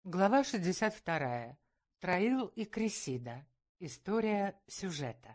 Глава 62. Троил и Кресида. История сюжета.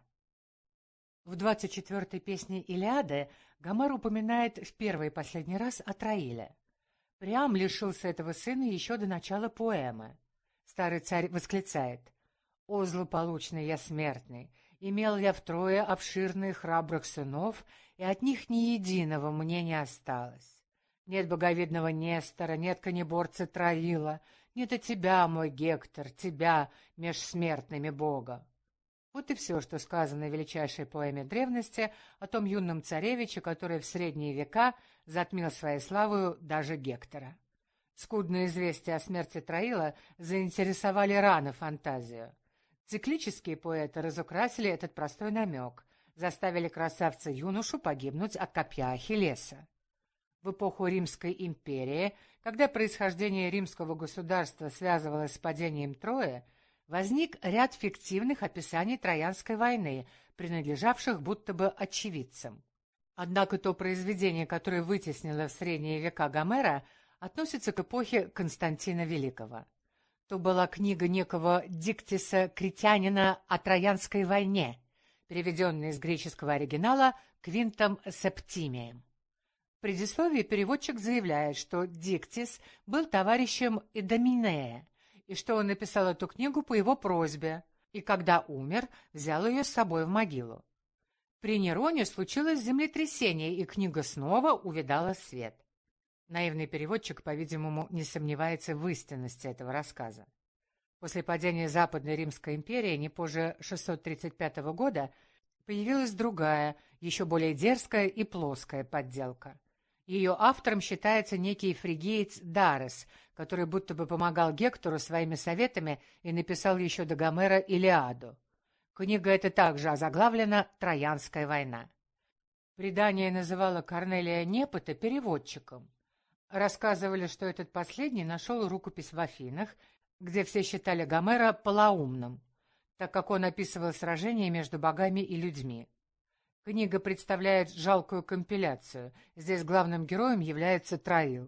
В 24-й песне Илиады Гомер упоминает в первый и последний раз о Троиле. Приам лишился этого сына еще до начала поэмы. Старый царь восклицает: «О, злополучный я смертный! Имел я втрое обширных храбрых сынов, и от них ни единого мне не осталось. Нет боговидного Нестора, нет конеборца Троила, нет и тебя, мой Гектор, тебя, меж смертными бога». Вот и все, что сказано в величайшей поэме древности о том юном царевиче, который в средние века затмил своей славою даже Гектора. Скудные известия о смерти Троила заинтересовали рано фантазию. Циклические поэты разукрасили этот простой намек, заставили красавца-юношу погибнуть от копья Ахиллеса. В эпоху Римской империи, когда происхождение римского государства связывалось с падением Трои, возник ряд фиктивных описаний Троянской войны, принадлежавших будто бы очевидцам. Однако то произведение, которое вытеснило в средние века Гомера, относится к эпохе Константина Великого. То была книга некого Диктиса Критянина о Троянской войне, переведенная из греческого оригинала Квинтом Септимием. В предисловии переводчик заявляет, что Диктис был товарищем Идоминея, и что он написал эту книгу по его просьбе, и когда умер, взял ее с собой в могилу. При Нероне случилось землетрясение, и книга снова увидала свет. Наивный переводчик, по-видимому, не сомневается в истинности этого рассказа. После падения Западной Римской империи не позже 635 года появилась другая, еще более дерзкая и плоская подделка. Ее автором считается некий фригиец Дарес, который будто бы помогал Гектору своими советами и написал еще до Гомера Илиаду. Книга эта также озаглавлена «Троянская война». Предание называло Корнелия Непота переводчиком. Рассказывали, что этот последний нашел рукопись в Афинах, где все считали Гомера полоумным, так как он описывал сражения между богами и людьми. Книга представляет жалкую компиляцию. Здесь главным героем является Троил.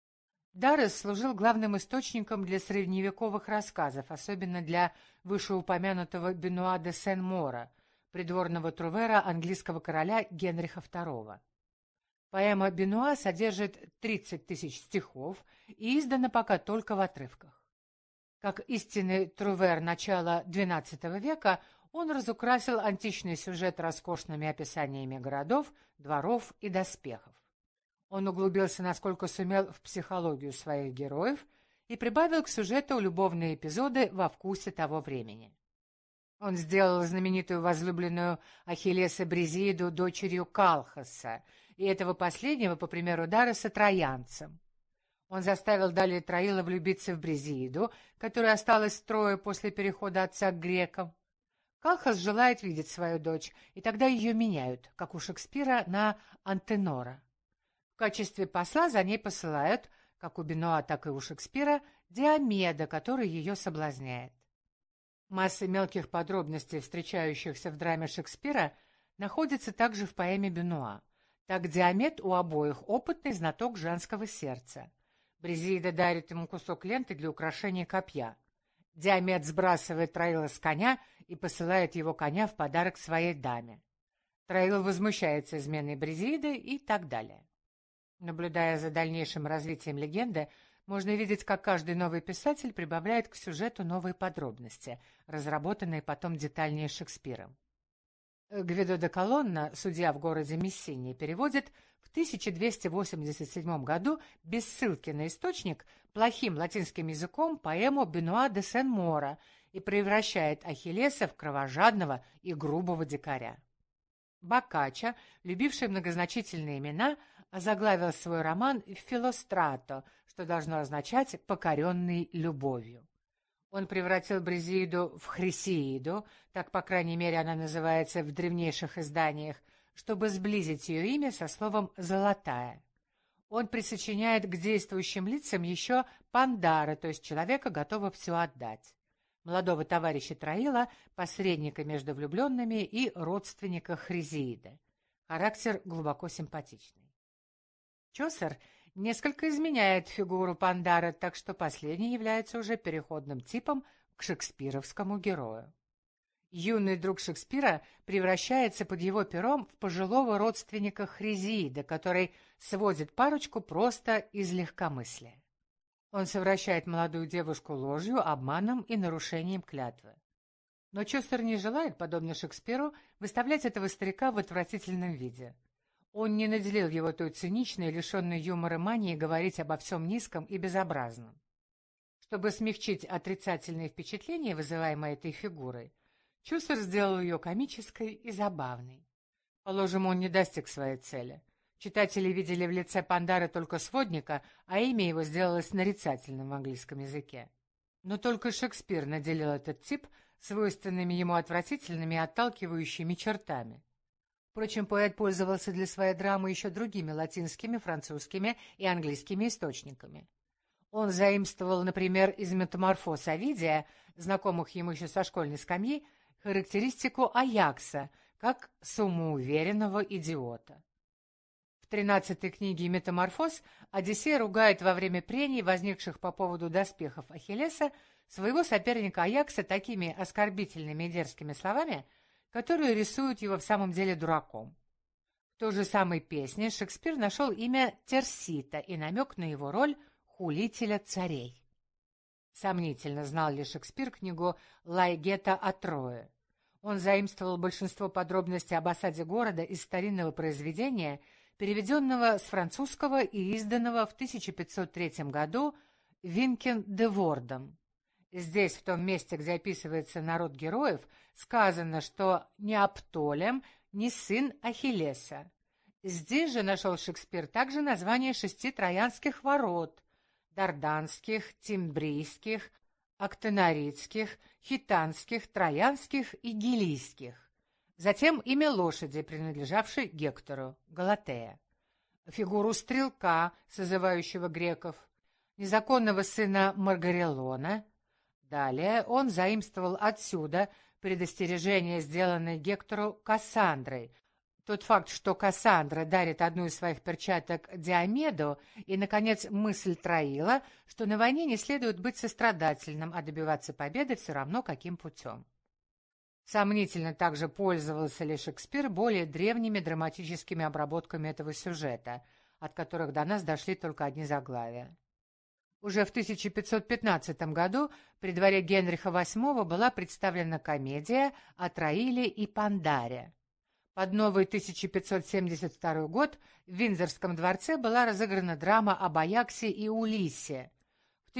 Дарес служил главным источником для средневековых рассказов, особенно для вышеупомянутого Бенуа де Сен-Мора, придворного трувера английского короля Генриха II. Поэма Бенуа содержит 30 тысяч стихов и издана пока только в отрывках. Как истинный трувер начала XII века, он разукрасил античный сюжет роскошными описаниями городов, дворов и доспехов. Он углубился, насколько сумел, в психологию своих героев и прибавил к сюжету любовные эпизоды во вкусе того времени. Он сделал знаменитую возлюбленную Ахиллеса Бризииду дочерью Калхаса, и этого последнего, по примеру Дареса, троянцем. Он заставил далее Троила влюбиться в Бризииду, которая осталась в Трое после перехода отца к грекам. Калхас желает видеть свою дочь, и тогда ее меняют, как у Шекспира, на Антенора. В качестве посла за ней посылают, как у Бенуа, так и у Шекспира, Диомеда, который ее соблазняет. Масса мелких подробностей, встречающихся в драме Шекспира, находится также в поэме Бенуа. Так Диомед у обоих опытный знаток женского сердца. Бризиида дарит ему кусок ленты для украшения копья. Диомед сбрасывает Троила с коня и посылает его коня в подарок своей даме. Троил возмущается изменой Бризииды и так далее. Наблюдая за дальнейшим развитием легенды, можно видеть, как каждый новый писатель прибавляет к сюжету новые подробности, разработанные потом детальнее Шекспиром. Гвидо де Колонна, судья в городе Мессинии, переводит в 1287 году без ссылки на источник плохим латинским языком поэму Бенуа де Сен-Мора и превращает Ахиллеса в кровожадного и грубого дикаря. Боккаччо, любивший многозначительные имена, озаглавил свой роман «Филострато», что должно означать «покоренный любовью». Он превратил Бризииду в Хрисеиду, так, по крайней мере, она называется в древнейших изданиях, чтобы сблизить ее имя со словом «золотая». Он присочиняет к действующим лицам еще Пандара, то есть человека, готова все отдать. Молодого товарища Троила, посредника между влюбленными и родственника Хрисеиды. Характер глубоко симпатичный. Чосер несколько изменяет фигуру Пандары, так что последний является уже переходным типом к шекспировскому герою. Юный друг Шекспира превращается под его пером в пожилого родственника Хризиида, который сводит парочку просто из легкомыслия. Он совращает молодую девушку ложью, обманом и нарушением клятвы. Но Чосер не желает, подобно Шекспиру, выставлять этого старика в отвратительном виде. Он не наделил его той циничной, лишенной юмора мании говорить обо всем низком и безобразном. Чтобы смягчить отрицательные впечатления, вызываемые этой фигурой, Чосер сделал ее комической и забавной. Положим, он не достиг своей цели. Читатели видели в лице Пандары только сводника, а имя его сделалось нарицательным в английском языке. Но только Шекспир наделил этот тип свойственными ему отвратительными и отталкивающими чертами. Впрочем, поэт пользовался для своей драмы еще другими латинскими, французскими и английскими источниками. Он заимствовал, например, из «Метаморфоз» Овидия, знакомых ему еще со школьной скамьи, характеристику Аякса как самоуверенного идиота. В 13-й книге «Метаморфоз» Одиссей ругает во время прений, возникших по поводу доспехов Ахиллеса, своего соперника Аякса такими оскорбительными и дерзкими словами, которые рисуют его в самом деле дураком. В той же самой песне Шекспир нашел имя Терсита и намек на его роль хулителя царей. Сомнительно, знал ли Шекспир книгу Лайгета о Трое. Он заимствовал большинство подробностей об осаде города из старинного произведения, переведенного с французского и изданного в 1503 году Винкен де Вордом. Здесь, в том месте, где описывается народ героев, сказано, что ни Аптолем, ни сын Ахиллеса. Здесь же нашел Шекспир также название 6 троянских ворот – дарданских, тимбрийских, актонаридских, хитанских, троянских и гилийских. Затем имя лошади, принадлежавшей Гектору, Галатея. Фигуру стрелка, созывающего греков, незаконного сына Маргареллона. Далее он заимствовал отсюда предостережение, сделанное Гектору Кассандрой. Тот факт, что Кассандра дарит одну из своих перчаток Диомеду, и, наконец, мысль Троила, что на войне не следует быть сострадательным, а добиваться победы все равно каким путем. Сомнительно также пользовался ли Шекспир более древними драматическими обработками этого сюжета, от которых до нас дошли только одни заглавия. Уже в 1515 году при дворе Генриха VIII была представлена комедия о Троиле и Пандаре. Под новый 1572 год в Виндзорском дворце была разыграна драма об Аяксе и Улиссе. В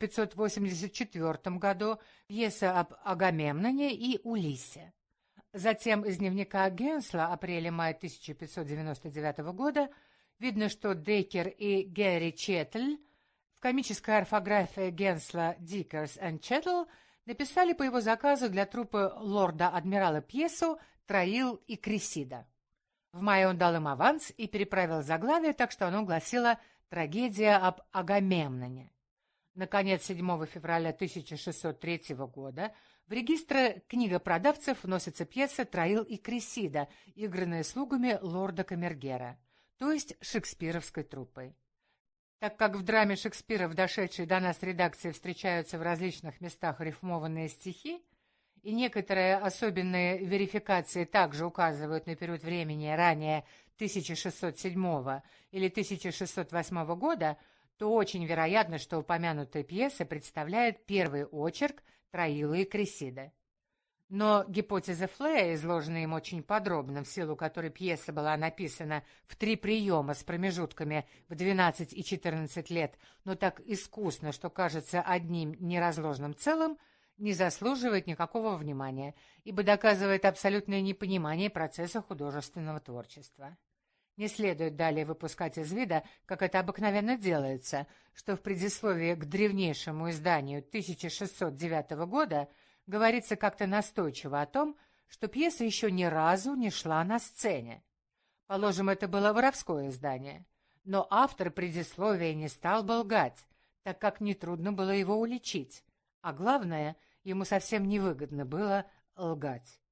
1584 году пьеса об Агамемноне и Улиссе. Затем из дневника Генсла апреля-мая 1599 года видно, что Деккер и Генри Четтль в комической орфографии Генсла «Дикерс энд Четтл» написали по его заказу для труппы лорда-адмирала пьесу «Троил и Крисида». В мае он дал им аванс и переправил заглавие, так что оно гласило «Трагедия об Агамемноне». Наконец, 7 февраля 1603 года в регистр книгопродавцев вносится пьеса «Троил и Крисида», игранная слугами лорда Камергера, то есть шекспировской труппой. Так как в драме Шекспира в дошедшей до нас редакции встречаются в различных местах рифмованные стихи, и некоторые особенные верификации также указывают на период времени ранее 1607 или 1608 года, то очень вероятно, что упомянутая пьеса представляет первый очерк Троила и Крисиды. Но гипотеза Флея, изложенная им очень подробно, в силу которой пьеса была написана в 3 приема с промежутками в 12 и 14 лет, но так искусно, что кажется одним неразложным целым, не заслуживает никакого внимания, ибо доказывает абсолютное непонимание процесса художественного творчества. Не следует далее выпускать из вида, как это обыкновенно делается, что в предисловии к древнейшему изданию 1609 года говорится как-то настойчиво о том, что пьеса еще ни разу не шла на сцене. Положим, это было воровское издание, но автор предисловия не стал бы лгать, так как нетрудно было его уличить, а главное, ему совсем невыгодно было лгать.